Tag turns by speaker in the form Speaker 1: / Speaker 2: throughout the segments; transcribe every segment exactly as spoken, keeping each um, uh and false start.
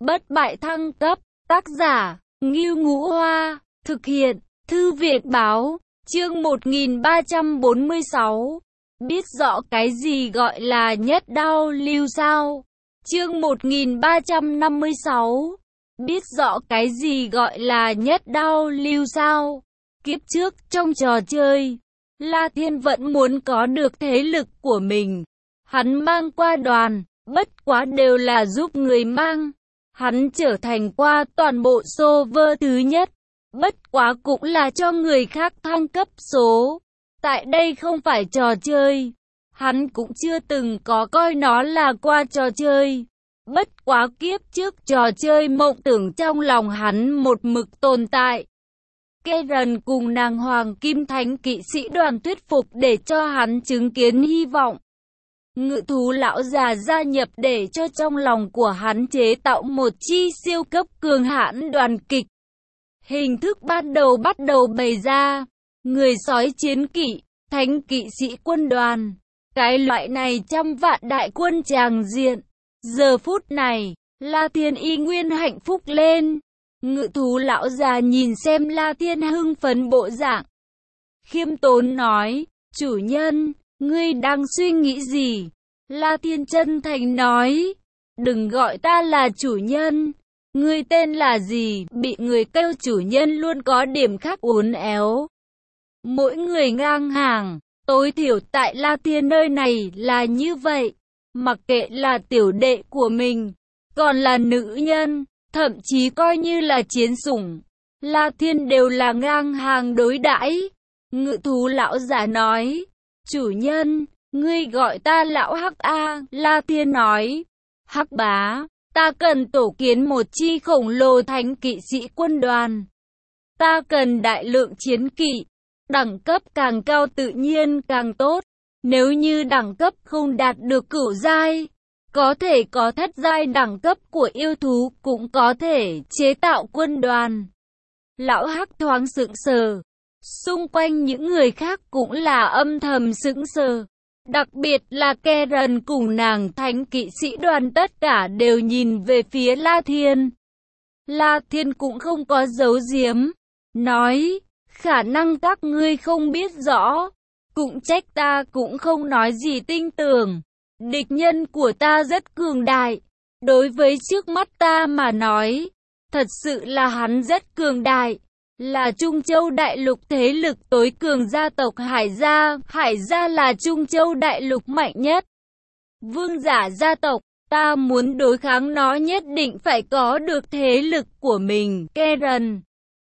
Speaker 1: Bất bại thăng cấp, tác giả, Ngưu Ngũ Hoa, thực hiện, Thư viện Báo, chương một nghìn ba trăm bốn mươi sáu. Biết rõ cái gì gọi là nhất đao lưu sao? Chương một nghìn ba trăm năm mươi sáu. Biết rõ cái gì gọi là nhất đao lưu sao? Kiếp trước, trong trò chơi, La Thiên vẫn muốn có được thế lực của mình. Hắn mang qua đoàn, bất quá đều là giúp người mang. Hắn trở thành qua toàn bộ server thứ nhất, bất quá cũng là cho người khác thăng cấp số. Tại đây không phải trò chơi, hắn cũng chưa từng có coi nó là qua trò chơi. Bất quá kiếp trước trò chơi mộng tưởng trong lòng hắn một mực tồn tại. Karen cùng nàng Hoàng Kim Thánh kỵ sĩ đoàn thuyết phục để cho hắn chứng kiến hy vọng. Ngự thú lão già gia nhập để cho trong lòng của hắn chế tạo một chi siêu cấp cường hãn đoàn kịch. Hình thức ban đầu bắt đầu bày ra, người sói chiến kỵ, thánh kỵ sĩ quân đoàn. Cái loại này trăm vạn đại quân tràng diện. Giờ phút này, La Thiên y nguyên hạnh phúc lên. Ngự thú lão già nhìn xem La Thiên hưng phấn bộ dạng. Khiêm tốn nói, chủ nhân, ngươi đang suy nghĩ gì? La Thiên chân thành nói, đừng gọi ta là chủ nhân. Ngươi tên là gì? Bị người kêu chủ nhân luôn có điểm khác uốn éo. Mỗi người ngang hàng, tối thiểu tại La Thiên nơi này là như vậy. Mặc kệ là tiểu đệ của mình, còn là nữ nhân, thậm chí coi như là chiến sủng, La Thiên đều là ngang hàng đối đãi. Ngự thú lão giả nói, chủ nhân, ngươi gọi ta lão Hắc A. La Thiên nói, Hắc bá, ta cần tổ kiến một chi khổng lồ thánh kỵ sĩ quân đoàn. Ta cần đại lượng chiến kỵ, đẳng cấp càng cao tự nhiên càng tốt. Nếu như đẳng cấp không đạt được cửu giai, có thể có thất giai đẳng cấp của yêu thú cũng có thể chế tạo quân đoàn. Lão Hắc thoáng sững sờ, xung quanh những người khác cũng là âm thầm sững sờ. Đặc biệt là Karen cùng nàng thánh kỵ sĩ đoàn tất cả đều nhìn về phía La Thiên. La Thiên cũng không có giấu giếm, nói, khả năng các ngươi không biết rõ. Cũng trách ta cũng không nói gì tinh tường. Địch nhân của ta rất cường đại. Đối với trước mắt ta mà nói, thật sự là hắn rất cường đại. Là Trung Châu Đại Lục thế lực tối cường gia tộc Hải Gia. Hải Gia là Trung Châu Đại Lục mạnh nhất. Vương giả gia tộc, ta muốn đối kháng nó nhất định phải có được thế lực của mình. Karen,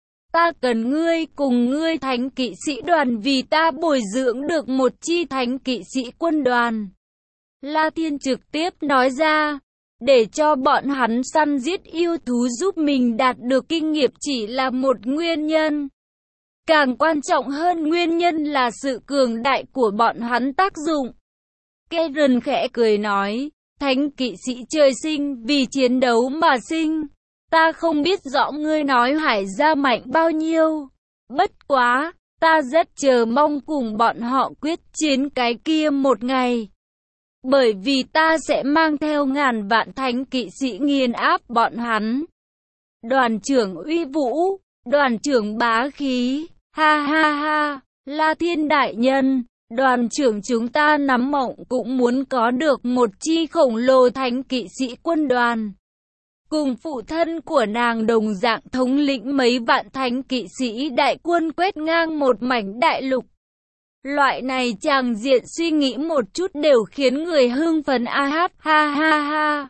Speaker 1: ta cần ngươi cùng ngươi thánh kỵ sĩ đoàn vì ta bồi dưỡng được một chi thánh kỵ sĩ quân đoàn. La Thiên trực tiếp nói ra, để cho bọn hắn săn giết yêu thú giúp mình đạt được kinh nghiệm chỉ là một nguyên nhân. Càng quan trọng hơn nguyên nhân là sự cường đại của bọn hắn tác dụng. Karen khẽ cười nói, thánh kỵ sĩ trời sinh vì chiến đấu mà sinh. Ta không biết rõ ngươi nói Hải Gia mạnh bao nhiêu. Bất quá, ta rất chờ mong cùng bọn họ quyết chiến cái kia một ngày. Bởi vì ta sẽ mang theo ngàn vạn thánh kỵ sĩ nghiền áp bọn hắn. Đoàn trưởng uy vũ, đoàn trưởng bá khí, ha ha ha, La Thiên đại nhân, đoàn trưởng chúng ta nắm mộng cũng muốn có được một chi khổng lồ thánh kỵ sĩ quân đoàn. Cùng phụ thân của nàng đồng dạng thống lĩnh mấy vạn thánh kỵ sĩ đại quân quét ngang một mảnh đại lục. Loại này tràng diện suy nghĩ một chút đều khiến người hưng phấn a hát ha ha ha.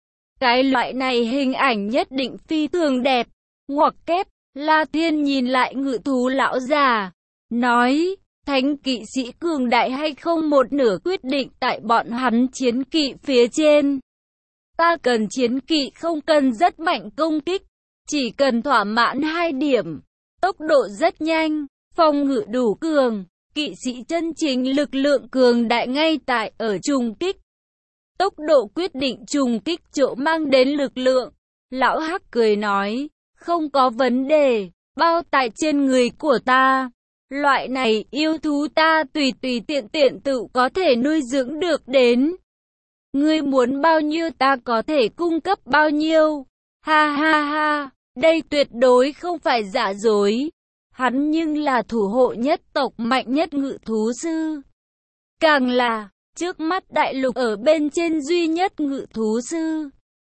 Speaker 1: Cái loại này hình ảnh nhất định phi thường đẹp. Ngoặc kép, La Thiên nhìn lại ngự thú lão già, nói, thánh kỵ sĩ cường đại hay không một nửa quyết định tại bọn hắn chiến kỵ phía trên. Ta cần chiến kỵ không cần rất mạnh công kích, chỉ cần thỏa mãn hai điểm, tốc độ rất nhanh, phòng ngự đủ cường, kỵ sĩ chân chính lực lượng cường đại ngay tại ở trùng kích. Tốc độ quyết định trùng kích chỗ mang đến lực lượng. Lão Hắc cười nói, không có vấn đề, bao tại trên người của ta. Loại này yêu thú ta tùy tùy tiện tiện tự có thể nuôi dưỡng được đến. Ngươi muốn bao nhiêu ta có thể cung cấp bao nhiêu. Ha ha ha, đây tuyệt đối không phải giả dối. Hắn nhưng là thủ hộ nhất tộc mạnh nhất ngự thú sư. Càng là, trước mắt đại lục ở bên trên duy nhất ngự thú sư.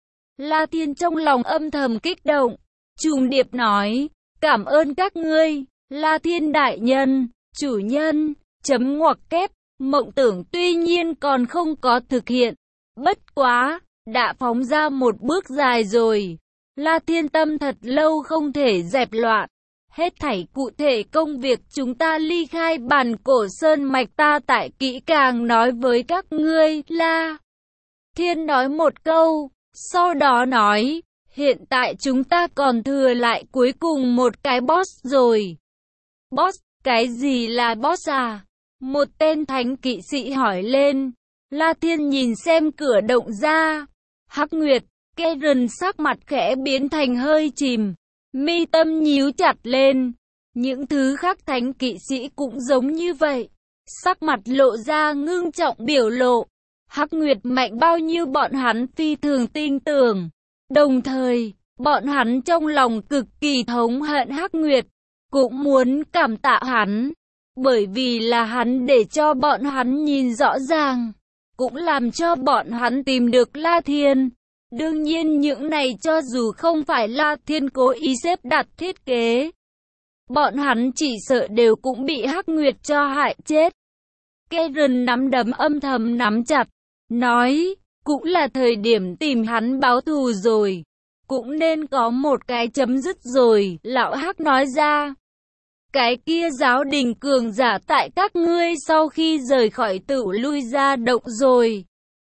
Speaker 1: La Thiên trong lòng âm thầm kích động, trùng điệp nói, cảm ơn các ngươi, La Thiên đại nhân, chủ nhân, chấm ngoặc kép, mộng tưởng tuy nhiên còn không có thực hiện, bất quá, đã phóng ra một bước dài rồi. La Thiên tâm thật lâu không thể dẹp loạn. Hết thảy cụ thể công việc chúng ta ly khai bản cổ sơn mạch ta tại kỹ càng nói với các ngươi. La Thiên nói một câu, sau đó nói, hiện tại chúng ta còn thừa lại cuối cùng một cái boss rồi. Boss, cái gì là boss à? Một tên thánh kỵ sĩ hỏi lên. La Thiên nhìn xem cửa động ra. Hắc Nguyệt, Karen sắc mặt khẽ biến thành hơi chìm, mi tâm nhíu chặt lên. Những thứ khác thánh kỵ sĩ cũng giống như vậy, sắc mặt lộ ra ngưng trọng biểu lộ. Hắc Nguyệt mạnh bao nhiêu bọn hắn phi thường tin tưởng. Đồng thời, bọn hắn trong lòng cực kỳ thống hận Hắc Nguyệt, cũng muốn cảm tạ hắn, bởi vì là hắn để cho bọn hắn nhìn rõ ràng, cũng làm cho bọn hắn tìm được La Thiên. Đương nhiên những này cho dù không phải La Thiên cố ý xếp đặt thiết kế, bọn hắn chỉ sợ đều cũng bị Hắc Nguyệt cho hại chết. Karen nắm đấm âm thầm nắm chặt, nói, cũng là thời điểm tìm hắn báo thù rồi, cũng nên có một cái chấm dứt rồi. Lão Hắc nói ra, cái kia giáo đình cường giả tại các ngươi sau khi rời khỏi tử lui ra động rồi.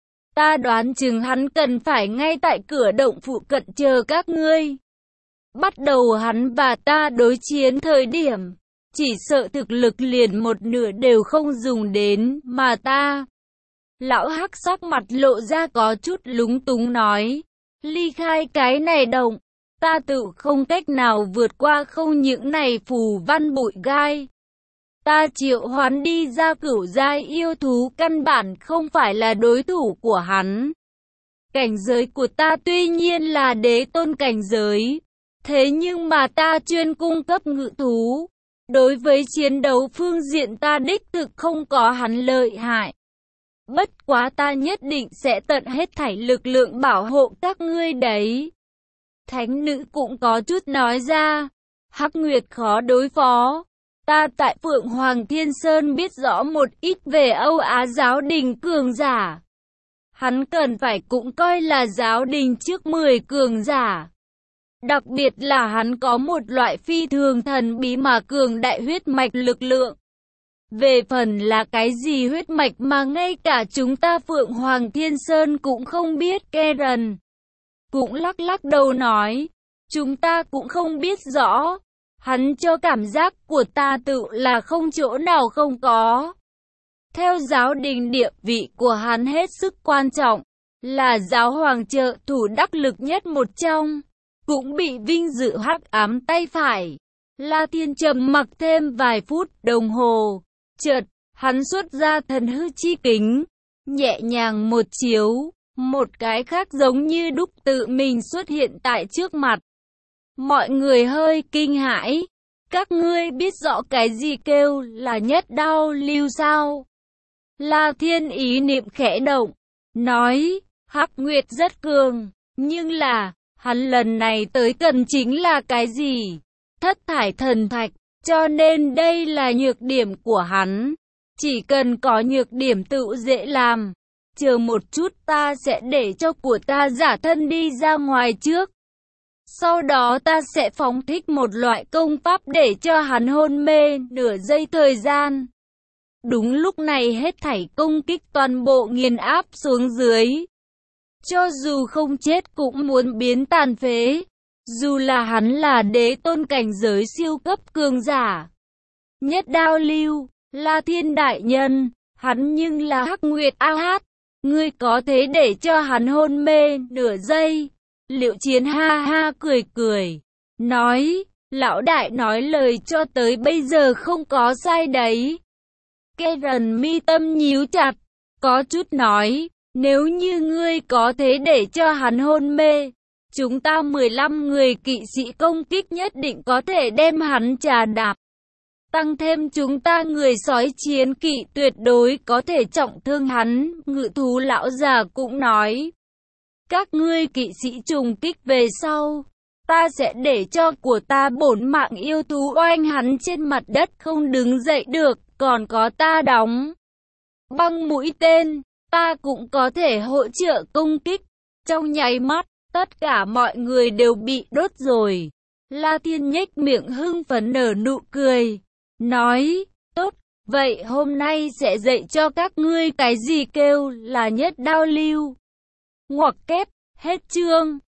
Speaker 1: Ta đoán chừng hắn cần phải ngay tại cửa động phụ cận chờ các ngươi. Bắt đầu hắn và ta đối chiến thời điểm, chỉ sợ thực lực liền một nửa đều không dùng đến mà ta. Lão Hắc sắc mặt lộ ra có chút lúng túng nói, ly khai cái này động, ta tự không cách nào vượt qua không những này phù văn bụi gai. Ta triệu hoán đi ra cửu giai yêu thú căn bản không phải là đối thủ của hắn. Cảnh giới của ta tuy nhiên là đế tôn cảnh giới, thế nhưng mà ta chuyên cung cấp ngự thú. Đối với chiến đấu phương diện ta đích thực không có hắn lợi hại. Bất quá ta nhất định sẽ tận hết thảy lực lượng bảo hộ các ngươi đấy. Thánh nữ cũng có chút nói ra, Hắc Nguyệt khó đối phó. Ta tại Phượng Hoàng Thiên Sơn biết rõ một ít về Âu Á giáo đình cường giả. Hắn cần phải cũng coi là giáo đình trước mười cường giả. Đặc biệt là hắn có một loại phi thường thần bí mà cường đại huyết mạch lực lượng. Về phần là cái gì huyết mạch mà ngay cả chúng ta Phượng Hoàng Thiên Sơn cũng không biết. Karen cũng lắc lắc đầu nói, chúng ta cũng không biết rõ. Hắn cho cảm giác của ta tự là không chỗ nào không có. Theo giáo đình địa vị của hắn hết sức quan trọng, là giáo hoàng trợ thủ đắc lực nhất một trong, cũng bị vinh dự hắc ám tay phải. La Thiên trầm mặc thêm vài phút đồng hồ, chợt hắn xuất ra thần hư chi kính, nhẹ nhàng một chiếu, một cái khác giống như đúc tự mình xuất hiện tại trước mặt. Mọi người hơi kinh hãi, các ngươi biết rõ cái gì kêu là nhất đao lưu sao? La Thiên ý niệm khẽ động, nói, Hắc Nguyệt rất cường, nhưng là, hắn lần này tới cần chính là cái gì? Thất thải thần thạch, cho nên đây là nhược điểm của hắn. Chỉ cần có nhược điểm tự dễ làm. Chờ một chút ta sẽ để cho của ta giả thân đi ra ngoài trước. Sau đó ta sẽ phóng thích một loại công pháp để cho hắn hôn mê nửa giây thời gian. Đúng lúc này hết thảy công kích toàn bộ nghiền áp xuống dưới. Cho dù không chết cũng muốn biến tàn phế. Dù là hắn là đế tôn cảnh giới siêu cấp cường giả. Nhất đao lưu, La Thiên đại nhân, hắn nhưng là Hắc Nguyệt A Hát. Ngươi có thế để cho hắn hôn mê nửa giây. Liệu Chiến ha ha cười cười, nói, lão đại nói lời cho tới bây giờ không có sai đấy. Karen mi tâm nhíu chặt, có chút nói, nếu như ngươi có thế để cho hắn hôn mê, Chúng ta mười lăm người kỵ sĩ công kích nhất định có thể đem hắn chà đạp. Tăng thêm chúng ta người sói chiến kỵ tuyệt đối có thể trọng thương hắn, ngự thú lão già cũng nói. Các ngươi kỵ sĩ trùng kích về sau, ta sẽ để cho của ta bổn mạng yêu thú oanh hắn trên mặt đất không đứng dậy được, còn có ta đóng băng mũi tên, ta cũng có thể hỗ trợ công kích. Trong nháy mắt, tất cả mọi người đều bị đốt rồi. La Thiên nhếch miệng hưng phấn nở nụ cười, nói, tốt, vậy hôm nay sẽ dạy cho các ngươi cái gì kêu là nhất đao lưu. Ngoặc kép, hết chương.